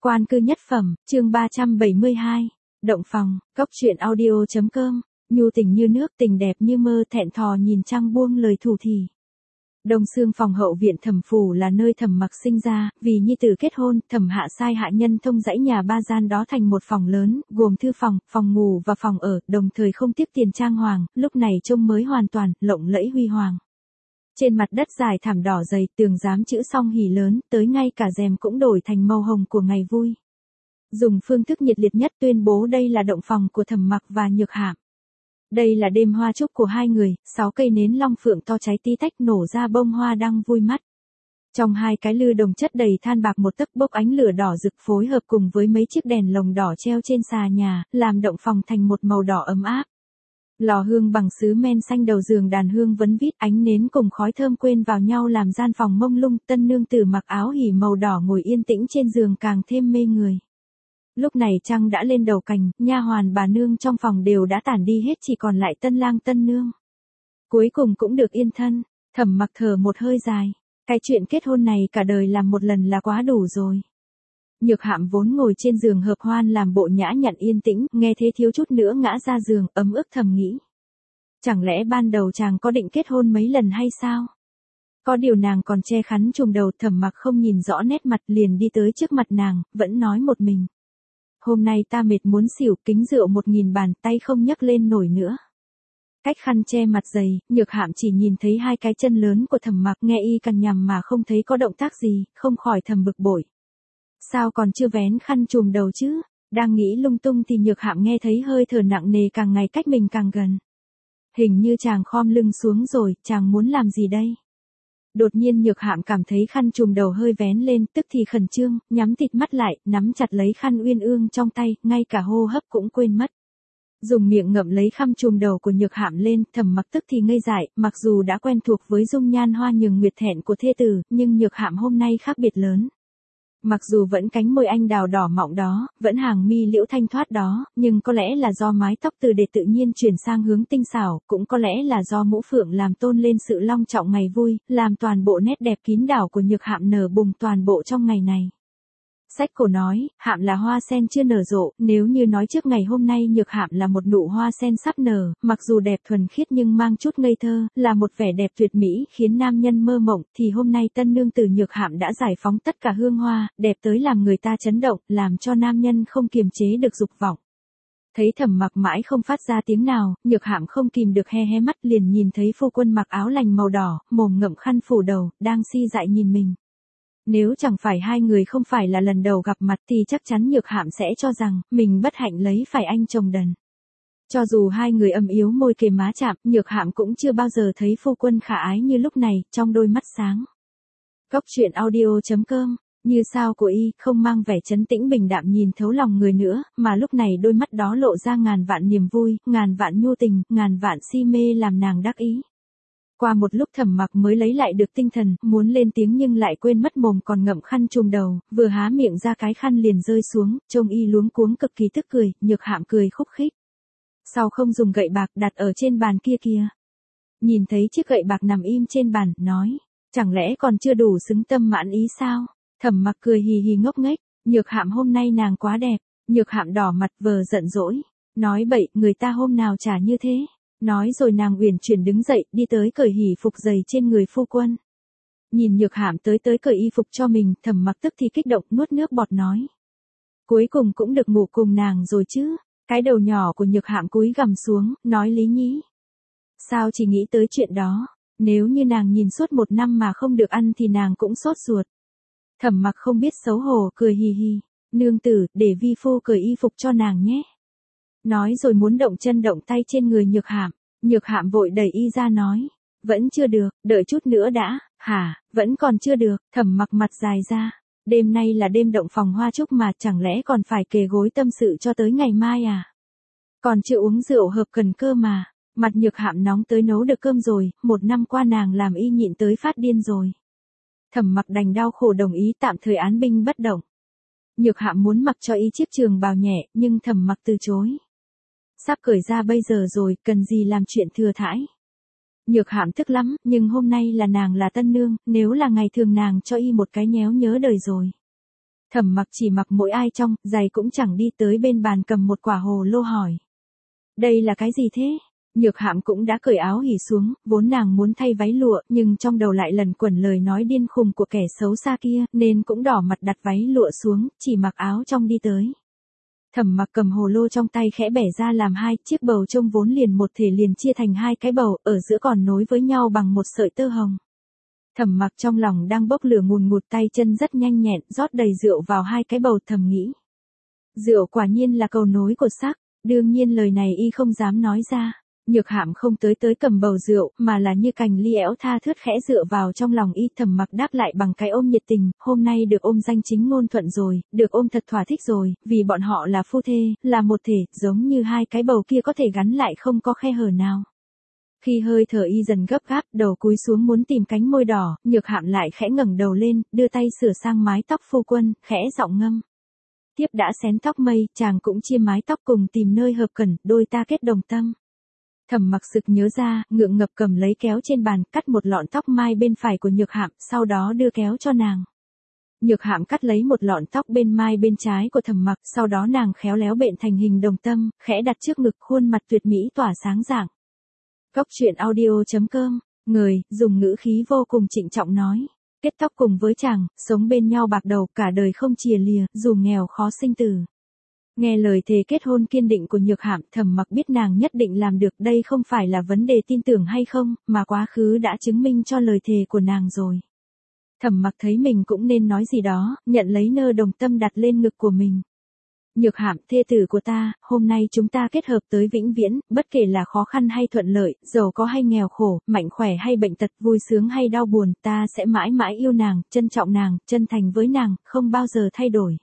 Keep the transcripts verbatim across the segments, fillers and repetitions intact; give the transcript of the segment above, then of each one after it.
Quan cư nhất phẩm, chương ba trăm bảy mươi hai. Động phòng, cốc truyện audio chấm com. Nhu tình như nước, tình đẹp như mơ, thẹn thò nhìn trăng buông lời thủ thỉ. Đông Xương phòng hậu viện Thẩm phủ là nơi Thẩm Mặc sinh ra, vì nhi tử kết hôn, Thẩm hạ sai hạ nhân thông dãy nhà ba gian đó thành một phòng lớn, gồm thư phòng, phòng ngủ và phòng ở, đồng thời không tiếc tiền trang hoàng, lúc này trông mới hoàn toàn, lộng lẫy huy hoàng. Trên mặt đất dài thảm đỏ dày, tường dám chữ song hỉ lớn, tới ngay cả rèm cũng đổi thành màu hồng của ngày vui. Dùng phương thức nhiệt liệt nhất tuyên bố đây là động phòng của Thẩm Mặc và Nhược Hạm. Đây là đêm hoa chúc của hai người, sáu cây nến long phượng to cháy tí tách nổ ra bông hoa đang vui mắt. Trong hai cái lư đồng chất đầy than bạc một tấc bốc ánh lửa đỏ rực phối hợp cùng với mấy chiếc đèn lồng đỏ treo trên xà nhà, làm động phòng thành một màu đỏ ấm áp. Lò hương bằng sứ men xanh đầu giường đàn hương vấn vít, ánh nến cùng khói thơm quên vào nhau làm gian phòng mông lung, tân nương tử mặc áo hỉ màu đỏ ngồi yên tĩnh trên giường càng thêm mê người. Lúc này trăng đã lên đầu cành, nha hoàn bà nương trong phòng đều đã tản đi hết, chỉ còn lại tân lang tân nương. Cuối cùng cũng được yên thân, Thẩm Mặc thở một hơi dài. Cái chuyện kết hôn này cả đời làm một lần là quá đủ rồi. Nhược Hạm vốn ngồi trên giường hợp hoan làm bộ nhã nhặn yên tĩnh, nghe thế thiếu chút nữa ngã ra giường, ấm ức thầm nghĩ. Chẳng lẽ ban đầu chàng có định kết hôn mấy lần hay sao? Có điều nàng còn che khăn trùm đầu, Thẩm Mặc không nhìn rõ nét mặt liền đi tới trước mặt nàng, vẫn nói một mình. Hôm nay ta mệt muốn xỉu, kính rượu một nghìn bàn, tay không nhấc lên nổi nữa. Cách khăn che mặt dày, Nhược Hạm chỉ nhìn thấy hai cái chân lớn của Thẩm Mặc, nghe y cằn nhằm mà không thấy có động tác gì, không khỏi thầm bực bội. Sao còn chưa vén khăn trùm đầu chứ? Đang nghĩ lung tung thì Nhược Hạm nghe thấy hơi thở nặng nề càng ngày cách mình càng gần. Hình như chàng khom lưng xuống rồi, chàng muốn làm gì đây? Đột nhiên Nhược Hạm cảm thấy khăn trùm đầu hơi vén lên, tức thì khẩn trương, nhắm thịt mắt lại, nắm chặt lấy khăn uyên ương trong tay, ngay cả hô hấp cũng quên mất. Dùng miệng ngậm lấy khăn trùm đầu của Nhược Hạm lên, Thẩm Mặc tức thì ngây dại, mặc dù đã quen thuộc với dung nhan hoa nhường nguyệt thẹn của thê tử, nhưng Nhược Hạm hôm nay khác biệt lớn. Mặc dù vẫn cánh môi anh đào đỏ mọng đó, vẫn hàng mi liễu thanh thoát đó, nhưng có lẽ là do mái tóc từ để tự nhiên chuyển sang hướng tinh xảo, cũng có lẽ là do mũ phượng làm tôn lên sự long trọng ngày vui, làm toàn bộ nét đẹp kín đảo của Nhược Hạm nở bùng toàn bộ trong ngày này. Sách cổ nói, Hạm là hoa sen chưa nở rộ, nếu như nói trước ngày hôm nay Nhược Hạm là một nụ hoa sen sắp nở, mặc dù đẹp thuần khiết nhưng mang chút ngây thơ, là một vẻ đẹp tuyệt mỹ khiến nam nhân mơ mộng, thì hôm nay tân nương tử Nhược Hạm đã giải phóng tất cả hương hoa, đẹp tới làm người ta chấn động, làm cho nam nhân không kiềm chế được dục vọng. Thấy Thẩm Mặc mãi không phát ra tiếng nào, Nhược Hạm không kìm được he he mắt, liền nhìn thấy phu quân mặc áo lành màu đỏ, mồm ngậm khăn phủ đầu, đang si dại nhìn mình. Nếu chẳng phải hai người không phải là lần đầu gặp mặt thì chắc chắn Nhược Hạm sẽ cho rằng mình bất hạnh lấy phải anh chồng đần. Cho dù hai người ầm yếu môi kề má chạm, Nhược Hạm cũng chưa bao giờ thấy phu quân khả ái như lúc này, trong đôi mắt sáng. Cốc truyện audio chấm com. Như sao của y, không mang vẻ trấn tĩnh bình đạm nhìn thấu lòng người nữa, mà lúc này đôi mắt đó lộ ra ngàn vạn niềm vui, ngàn vạn nhu tình, ngàn vạn si mê làm nàng đắc ý. Qua một lúc Thẩm Mặc mới lấy lại được tinh thần, muốn lên tiếng nhưng lại quên mất mồm còn ngậm khăn trùm đầu, vừa há miệng ra cái khăn liền rơi xuống, trông y luống cuống cực kỳ tức cười, Nhược Hạm cười khúc khích. Sao không dùng gậy bạc đặt ở trên bàn kia kìa? Nhìn thấy chiếc gậy bạc nằm im trên bàn, nói, chẳng lẽ còn chưa đủ xứng tâm mãn ý sao? Thẩm Mặc cười hì hì ngốc nghếch, Nhược Hạm hôm nay nàng quá đẹp. Nhược Hạm đỏ mặt vờ giận dỗi, nói bậy, người ta hôm nào chả như thế. Nói rồi nàng uyển chuyển đứng dậy, đi tới cởi hỉ phục giày trên người phu quân. Nhìn Nhược Hạm tới tới cởi y phục cho mình, Thẩm Mặc tức thì kích động nuốt nước bọt nói. Cuối cùng cũng được ngủ cùng nàng rồi chứ. Cái đầu nhỏ của Nhược Hạm cúi gằm xuống, nói lý nhí. Sao chỉ nghĩ tới chuyện đó, nếu như nàng nhìn suốt một năm mà không được ăn thì nàng cũng sốt ruột. Thẩm Mặc không biết xấu hổ, cười hì hì. Nương tử, để vi phu cởi y phục cho nàng nhé. Nói rồi muốn động chân động tay trên người Nhược Hạm. Nhược Hạm vội đẩy y ra nói. Vẫn chưa được, đợi chút nữa đã. Hả, vẫn còn chưa được. Thẩm Mặc mặt dài ra. Đêm nay là đêm động phòng hoa chúc mà, chẳng lẽ còn phải kề gối tâm sự cho tới ngày mai à? Còn chưa uống rượu hợp cần cơ mà. Mặt Nhược Hạm nóng tới nấu được cơm rồi, một năm qua nàng làm y nhịn tới phát điên rồi. Thẩm Mặc đành đau khổ đồng ý tạm thời án binh bất động. Nhược Hạm muốn mặc cho y chiếc trường bào nhẹ, nhưng Thẩm Mặc từ chối. Sắp cởi ra bây giờ rồi, cần gì làm chuyện thừa thãi. Nhược Hạm tức lắm, nhưng hôm nay là nàng là tân nương, nếu là ngày thường nàng cho y một cái nhéo nhớ đời rồi. Thẩm Mặc chỉ mặc mỗi ai trong, giày cũng chẳng đi tới bên bàn cầm một quả hồ lô hỏi. Đây là cái gì thế? Nhược Hạm cũng đã cởi áo hỉ xuống, vốn nàng muốn thay váy lụa, nhưng trong đầu lại lần quẩn lời nói điên khùng của kẻ xấu xa kia, nên cũng đỏ mặt đặt váy lụa xuống, chỉ mặc áo trong đi tới. Thẩm Mặc cầm hồ lô trong tay khẽ bẻ ra làm hai, chiếc bầu trông vốn liền một thể liền chia thành hai cái bầu, ở giữa còn nối với nhau bằng một sợi tơ hồng. Thẩm Mặc trong lòng đang bốc lửa ngùn ngụt, tay chân rất nhanh nhẹn, rót đầy rượu vào hai cái bầu, thầm nghĩ. Rượu quả nhiên là cầu nối của sắc, đương nhiên lời này y không dám nói ra. Nhược Hạm không tới tới cầm bầu rượu, mà là như cành ly éo tha thướt khẽ dựa vào trong lòng y. Thẩm Mặc đáp lại bằng cái ôm nhiệt tình, hôm nay được ôm danh chính ngôn thuận rồi, được ôm thật thỏa thích rồi, vì bọn họ là phu thê, là một thể, giống như hai cái bầu kia có thể gắn lại không có khe hở nào. Khi hơi thở y dần gấp gáp, đầu cúi xuống muốn tìm cánh môi đỏ, Nhược Hạm lại khẽ ngẩng đầu lên, đưa tay sửa sang mái tóc phu quân, khẽ giọng ngâm. Tiếp đã xén tóc mây, chàng cũng chia mái tóc cùng tìm nơi hợp cẩn, đôi ta kết đồng tâm. Thẩm Mặc sực nhớ ra, ngượng ngập cầm lấy kéo trên bàn, cắt một lọn tóc mai bên phải của Nhược Hạm, sau đó đưa kéo cho nàng. Nhược Hạm cắt lấy một lọn tóc bên mai bên trái của Thẩm Mặc, sau đó nàng khéo léo bện thành hình đồng tâm, khẽ đặt trước ngực, khuôn mặt tuyệt mỹ tỏa sáng rạng. Cốc truyện audio chấm com, người, dùng ngữ khí vô cùng trịnh trọng nói. Kết tóc cùng với chàng, sống bên nhau bạc đầu, cả đời không chìa lìa, dù nghèo khó sinh tử. Nghe lời thề kết hôn kiên định của Nhược Hạm, Thẩm Mặc biết nàng nhất định làm được, đây không phải là vấn đề tin tưởng hay không, mà quá khứ đã chứng minh cho lời thề của nàng rồi. Thẩm Mặc thấy mình cũng nên nói gì đó, nhận lấy nơ đồng tâm đặt lên ngực của mình. Nhược Hạm, thê tử của ta, hôm nay chúng ta kết hợp tới vĩnh viễn, bất kể là khó khăn hay thuận lợi, giàu có hay nghèo khổ, mạnh khỏe hay bệnh tật, vui sướng hay đau buồn, ta sẽ mãi mãi yêu nàng, trân trọng nàng, chân thành với nàng, không bao giờ thay đổi.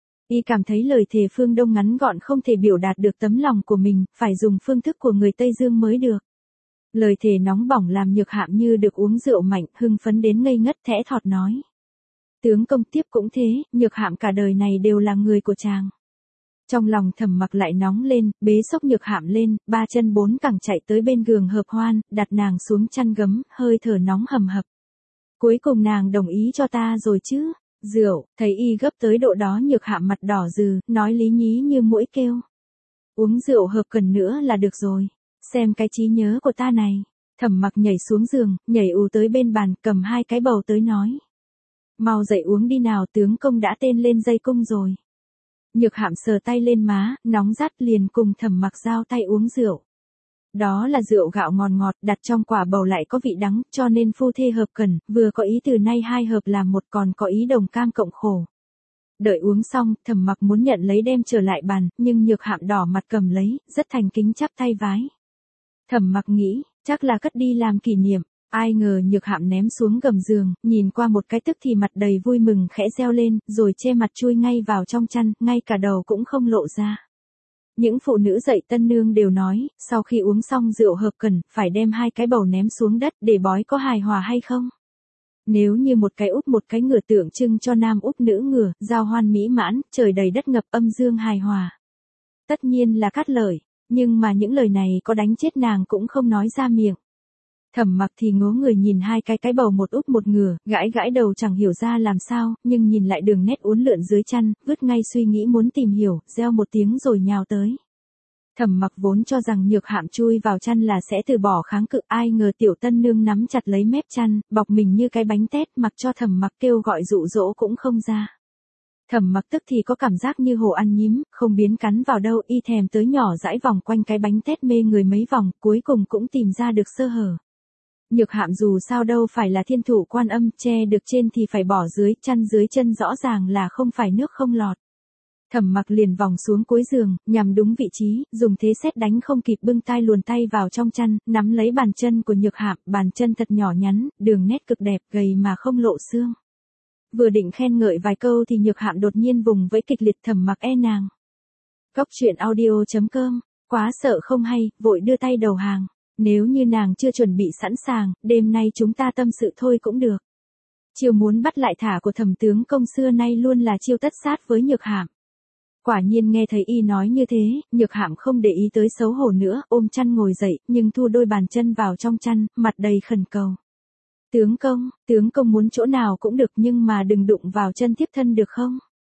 Y cảm thấy lời thề phương Đông ngắn gọn không thể biểu đạt được tấm lòng của mình, phải dùng phương thức của người Tây Dương mới được. Lời thề nóng bỏng làm Nhược Hạm như được uống rượu mạnh, hưng phấn đến ngây ngất, thẽ thọt nói. Tướng công tiếp cũng thế, Nhược Hạm cả đời này đều là người của chàng. Trong lòng Thẩm Mặc lại nóng lên, bế xốc Nhược Hạm lên, ba chân bốn cẳng chạy tới bên giường hợp hoan, đặt nàng xuống chăn gấm, hơi thở nóng hầm hập. Cuối cùng nàng đồng ý cho ta rồi chứ? Rượu, thấy y gấp tới độ đó, Nhược Hạm mặt đỏ rừ, nói lý nhí như mũi kêu. Uống rượu hợp cần nữa là được rồi. Xem cái trí nhớ của ta này. Thẩm Mặc nhảy xuống giường, nhảy ù tới bên bàn, cầm hai cái bầu tới nói. Mau dậy uống đi nào, tướng công đã tên lên dây cung rồi. Nhược Hạm sờ tay lên má, nóng rát, liền cùng Thẩm Mặc giao tay uống rượu. Đó là rượu gạo ngọt ngọt, đặt trong quả bầu lại có vị đắng, cho nên phu thê hợp cần, vừa có ý từ nay hai hợp làm một, còn có ý đồng cam cộng khổ. Đợi uống xong, Thẩm Mặc muốn nhận lấy đem trở lại bàn, nhưng Nhược Hạm đỏ mặt cầm lấy, rất thành kính chắp tay vái. Thẩm Mặc nghĩ, chắc là cất đi làm kỷ niệm. Ai ngờ Nhược Hạm ném xuống gầm giường, nhìn qua một cái tức thì mặt đầy vui mừng khẽ reo lên, rồi che mặt chui ngay vào trong chăn, ngay cả đầu cũng không lộ ra. Những phụ nữ dậy tân nương đều nói, sau khi uống xong rượu hợp cần, phải đem hai cái bầu ném xuống đất để bói có hài hòa hay không. Nếu như một cái úp một cái ngửa tượng trưng cho nam úp nữ ngửa, giao hoan mỹ mãn, trời đầy đất ngập, âm dương hài hòa. Tất nhiên là cát lợi, nhưng mà những lời này có đánh chết nàng cũng không nói ra miệng. Thẩm Mặc thì ngố người nhìn hai cái cái bầu một úp một ngửa, gãi gãi đầu chẳng hiểu ra làm sao, nhưng nhìn lại đường nét uốn lượn dưới chăn, vứt ngay suy nghĩ muốn tìm hiểu, reo một tiếng rồi nhào tới. Thẩm Mặc vốn cho rằng Nhược Hạm chui vào chăn là sẽ từ bỏ kháng cự, ai ngờ tiểu tân nương nắm chặt lấy mép chăn, bọc mình như cái bánh tét, mặc cho Thẩm Mặc kêu gọi dụ dỗ cũng không ra. Thẩm Mặc tức thì có cảm giác như hổ ăn nhím, không biến cắn vào đâu, y thèm tới nhỏ dãi vòng quanh cái bánh tét mê người mấy vòng, cuối cùng cũng tìm ra được sơ hở. Nhược Hạm dù sao đâu phải là thiên thủ Quan Âm, che được trên thì phải bỏ dưới, chăn dưới chân rõ ràng là không phải nước không lọt. Thẩm Mặc liền vòng xuống cuối giường, nhằm đúng vị trí, dùng thế sét đánh không kịp bưng tay luồn tay vào trong chăn, nắm lấy bàn chân của Nhược Hạm, bàn chân thật nhỏ nhắn, đường nét cực đẹp, gầy mà không lộ xương. Vừa định khen ngợi vài câu thì Nhược Hạm đột nhiên vùng vẫy kịch liệt, Thẩm Mặc e nàng. Cốc truyện audio chấm com, quá sợ không hay, vội đưa tay đầu hàng. Nếu như nàng chưa chuẩn bị sẵn sàng, đêm nay chúng ta tâm sự thôi cũng được. Chiêu muốn bắt lại thả của Thẩm tướng công xưa nay luôn là chiêu tất sát với Nhược Hạm. Quả nhiên nghe thấy y nói như thế, Nhược Hạm không để ý tới xấu hổ nữa, ôm chăn ngồi dậy, nhưng thu đôi bàn chân vào trong chăn, mặt đầy khẩn cầu. Tướng công, tướng công muốn chỗ nào cũng được nhưng mà đừng đụng vào chân thiếp thân được không?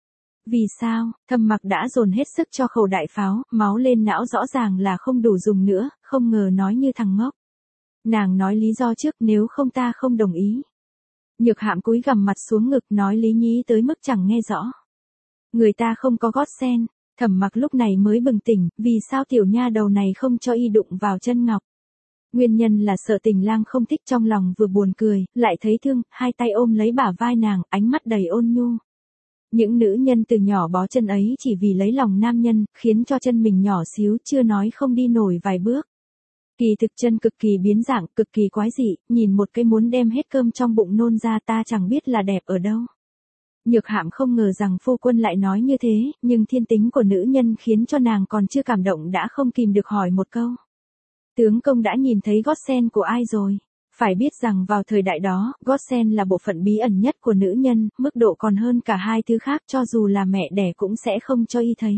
Vì sao? Thầm Mặc đã dồn hết sức cho khẩu đại pháo, máu lên não rõ ràng là không đủ dùng nữa, không ngờ nói như thằng ngốc. Nàng nói lý do trước, nếu không ta không đồng ý. Nhược Hạm cúi gằm mặt xuống ngực nói lý nhí tới mức chẳng nghe rõ. Người ta không có gót sen. Thẩm Mặc lúc này mới bừng tỉnh, vì sao tiểu nha đầu này không cho y đụng vào chân ngọc. Nguyên nhân là sợ Tình Lang không thích, trong lòng vừa buồn cười, lại thấy thương, hai tay ôm lấy bả vai nàng, ánh mắt đầy ôn nhu. Những nữ nhân từ nhỏ bó chân ấy chỉ vì lấy lòng nam nhân, khiến cho chân mình nhỏ xíu, chưa nói không đi nổi vài bước. Kỳ thực chân cực kỳ biến dạng, cực kỳ quái dị, nhìn một cái muốn đem hết cơm trong bụng nôn ra, ta chẳng biết là đẹp ở đâu. Nhược Hạm không ngờ rằng phu quân lại nói như thế, nhưng thiên tính của nữ nhân khiến cho nàng còn chưa cảm động đã không kìm được hỏi một câu. Tướng công đã nhìn thấy gót sen của ai rồi? Phải biết rằng vào thời đại đó, gót sen là bộ phận bí ẩn nhất của nữ nhân, mức độ còn hơn cả hai thứ khác, cho dù là mẹ đẻ cũng sẽ không cho y thấy.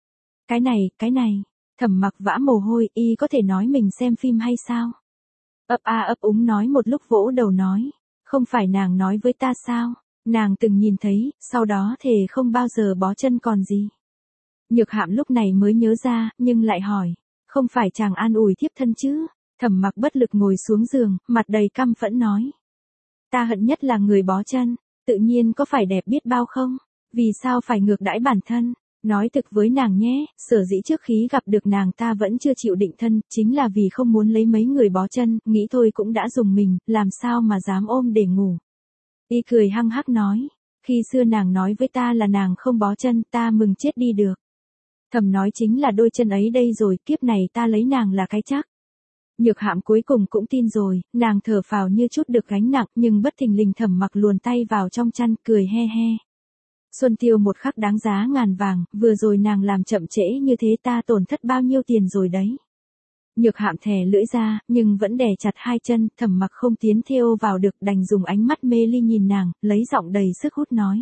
Cái này, cái này, Thẩm Mặc vã mồ hôi, y có thể nói mình xem phim hay sao? Ấp a ấp úng nói một lúc vỗ đầu nói, không phải nàng nói với ta sao? Nàng từng nhìn thấy, sau đó thề không bao giờ bó chân còn gì. Nhược Hạm lúc này mới nhớ ra, nhưng lại hỏi, không phải chàng an ủi thiếp thân chứ? Thẩm Mặc bất lực ngồi xuống giường, mặt đầy căm phẫn nói. Ta hận nhất là người bó chân, tự nhiên có phải đẹp biết bao không? Vì sao phải ngược đãi bản thân? Nói thực với nàng nhé, sở dĩ trước khi gặp được nàng ta vẫn chưa chịu định thân, chính là vì không muốn lấy mấy người bó chân, nghĩ thôi cũng đã dùng mình, làm sao mà dám ôm để ngủ. Y cười hăng hắc nói, khi xưa nàng nói với ta là nàng không bó chân, ta mừng chết đi được. Thầm nói chính là đôi chân ấy đây rồi, kiếp này ta lấy nàng là cái chắc. Nhược Hạm cuối cùng cũng tin rồi, nàng thở phào như chút được gánh nặng, nhưng bất thình lình Thẩm Mặc luồn tay vào trong chăn, cười he he. Xuân tiêu một khắc đáng giá ngàn vàng, vừa rồi nàng làm chậm trễ như thế ta tổn thất bao nhiêu tiền rồi đấy. Nhược Hạm thè lưỡi ra, nhưng vẫn đè chặt hai chân, Thẩm Mặc không tiến theo vào được, đành dùng ánh mắt mê ly nhìn nàng, lấy giọng đầy sức hút nói.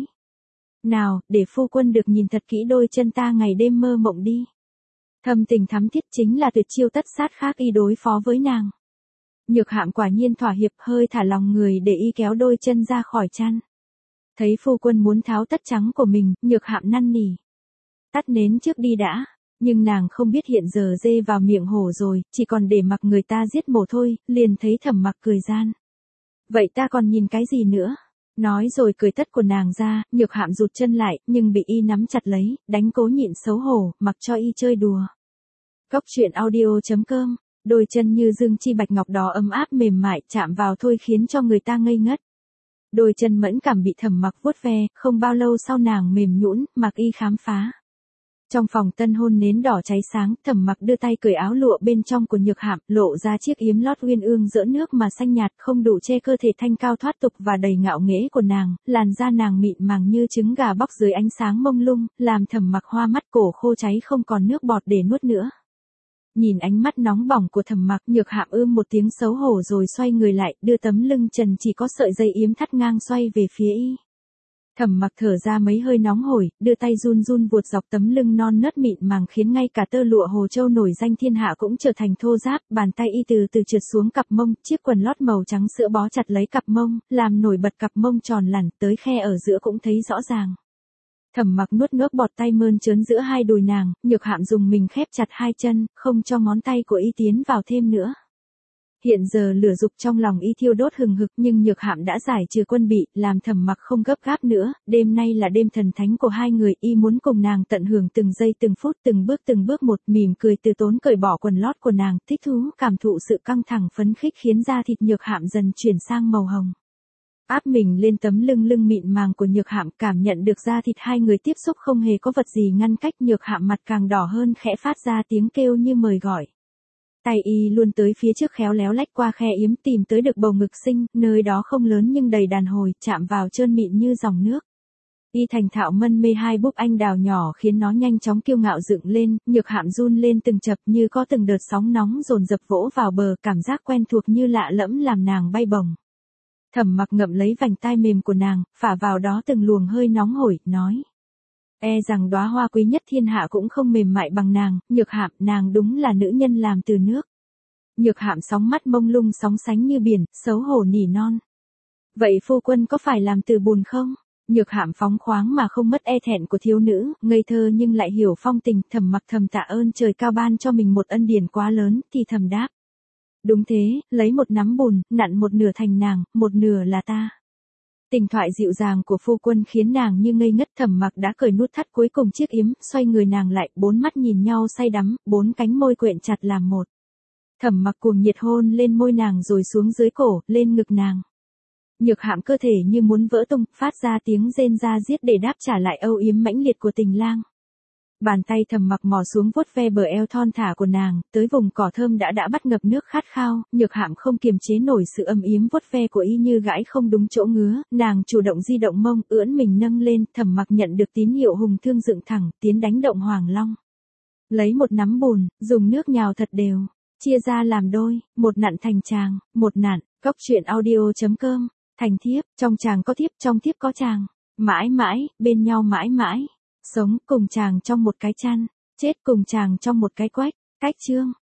Nào, để phu quân được nhìn thật kỹ đôi chân ta ngày đêm mơ mộng đi. Thâm tình thắm thiết chính là tuyệt chiêu tất sát khác y đối phó với nàng. Nhược Hạm quả nhiên thỏa hiệp, hơi thả lòng người để y kéo đôi chân ra khỏi chăn. Thấy phu quân muốn tháo tất trắng của mình, Nhược Hạm năn nỉ. Tắt nến trước đi đã. Nhưng nàng không biết hiện giờ dê vào miệng hổ rồi, chỉ còn để mặc người ta giết mổ thôi, liền thấy Thẩm Mặc cười gian. Vậy ta còn nhìn cái gì nữa? Nói rồi cười tất của nàng ra, Nhược Hạm rụt chân lại, nhưng bị y nắm chặt lấy, đánh cố nhịn xấu hổ, mặc cho y chơi đùa. Cốc truyện audio chấm com, đôi chân như dương chi bạch ngọc đó ấm áp mềm mại, chạm vào thôi khiến cho người ta ngây ngất. Đôi chân mẫn cảm bị Thẩm Mặc vuốt ve, không bao lâu sau nàng mềm nhũn, mặc y khám phá. Trong phòng tân hôn nến đỏ cháy sáng, Thẩm Mặc đưa tay cởi áo lụa bên trong của Nhược Hạm, lộ ra chiếc yếm lót uyên ương rỡ nước mà xanh nhạt, không đủ che cơ thể thanh cao thoát tục và đầy ngạo nghễ của nàng, làn da nàng mịn màng như trứng gà bóc dưới ánh sáng mông lung, làm Thẩm Mặc hoa mắt, cổ khô cháy không còn nước bọt để nuốt nữa. Nhìn ánh mắt nóng bỏng của Thẩm Mặc, Nhược Hạm ưm một tiếng xấu hổ rồi xoay người lại, đưa tấm lưng trần chỉ có sợi dây yếm thắt ngang xoay về phía y. Thẩm Mặc thở ra mấy hơi nóng hổi, đưa tay run run vuột dọc tấm lưng non nớt mịn màng khiến ngay cả tơ lụa Hồ Châu nổi danh thiên hạ cũng trở thành thô ráp, bàn tay y từ từ trượt xuống cặp mông, chiếc quần lót màu trắng sữa bó chặt lấy cặp mông, làm nổi bật cặp mông tròn lẳn, tới khe ở giữa cũng thấy rõ ràng. Thẩm Mặc nuốt nước bọt tay mơn trớn giữa hai đùi nàng, Nhược Hạm dùng mình khép chặt hai chân, không cho ngón tay của y tiến vào thêm nữa. Hiện giờ lửa dục trong lòng y thiêu đốt hừng hực, nhưng Nhược Hạm đã giải trừ quân bị, làm Thẩm Mặc không gấp gáp nữa, đêm nay là đêm thần thánh của hai người, y muốn cùng nàng tận hưởng từng giây từng phút, từng bước từng bước một, mỉm cười từ tốn cởi bỏ quần lót của nàng, thích thú cảm thụ sự căng thẳng phấn khích khiến da thịt Nhược Hạm dần chuyển sang màu hồng. Áp mình lên tấm lưng lưng mịn màng của Nhược Hạm, cảm nhận được da thịt hai người tiếp xúc không hề có vật gì ngăn cách, Nhược Hạm mặt càng đỏ hơn, khẽ phát ra tiếng kêu như mời gọi. Tay y luôn tới phía trước khéo léo lách qua khe yếm tìm tới được bầu ngực xinh, nơi đó không lớn nhưng đầy đàn hồi, chạm vào trơn mịn như dòng nước. Y thành thạo mân mê hai búp anh đào nhỏ khiến nó nhanh chóng kiêu ngạo dựng lên, Nhược Hạm run lên từng chập như có từng đợt sóng nóng dồn dập vỗ vào bờ, cảm giác quen thuộc như lạ lẫm làm nàng bay bổng. Thẩm Mặc ngậm lấy vành tai mềm của nàng, phả vào đó từng luồng hơi nóng hổi, nói. E rằng đóa hoa quý nhất thiên hạ cũng không mềm mại bằng nàng, Nhược Hạm, nàng đúng là nữ nhân làm từ nước. Nhược Hạm sóng mắt mông lung sóng sánh như biển, xấu hổ nỉ non. Vậy phu quân có phải làm từ bùn không? Nhược Hạm phóng khoáng mà không mất e thẹn của thiếu nữ, ngây thơ nhưng lại hiểu phong tình, Thẩm Mặc thầm tạ ơn trời cao ban cho mình một ân điển quá lớn, thì thầm đáp. Đúng thế, lấy một nắm bùn, nặn một nửa thành nàng, một nửa là ta. Tình thoại dịu dàng của phu quân khiến nàng như ngây ngất. Thẩm Mặc đã cởi nút thắt cuối cùng chiếc yếm, xoay người nàng lại, bốn mắt nhìn nhau say đắm, bốn cánh môi quện chặt làm một. Thẩm Mặc cuồng nhiệt hôn lên môi nàng rồi xuống dưới cổ, lên ngực nàng. Nhược Hạm cơ thể như muốn vỡ tung, phát ra tiếng rên ra giết để đáp trả lại âu yếm mãnh liệt của tình lang. Bàn tay Thẩm Mặc mò xuống vuốt ve bờ eo thon thả của nàng, tới vùng cỏ thơm đã đã bắt ngập nước khát khao, Nhược Hạm không kiềm chế nổi sự âm yếm vuốt ve của y như gãi không đúng chỗ ngứa, nàng chủ động di động mông, ưỡn mình nâng lên, Thẩm Mặc nhận được tín hiệu hùng thương dựng thẳng, tiến đánh động Hoàng Long. Lấy một nắm bùn, dùng nước nhào thật đều, chia ra làm đôi, một nặn thành tràng, một nặn. Cốc truyện audio chấm com. Thành thiếp, trong chàng có thiếp, trong thiếp có chàng. Mãi mãi, bên nhau mãi mãi. Sống cùng chàng trong một cái chăn, chết cùng chàng trong một cái quách. Cách chương.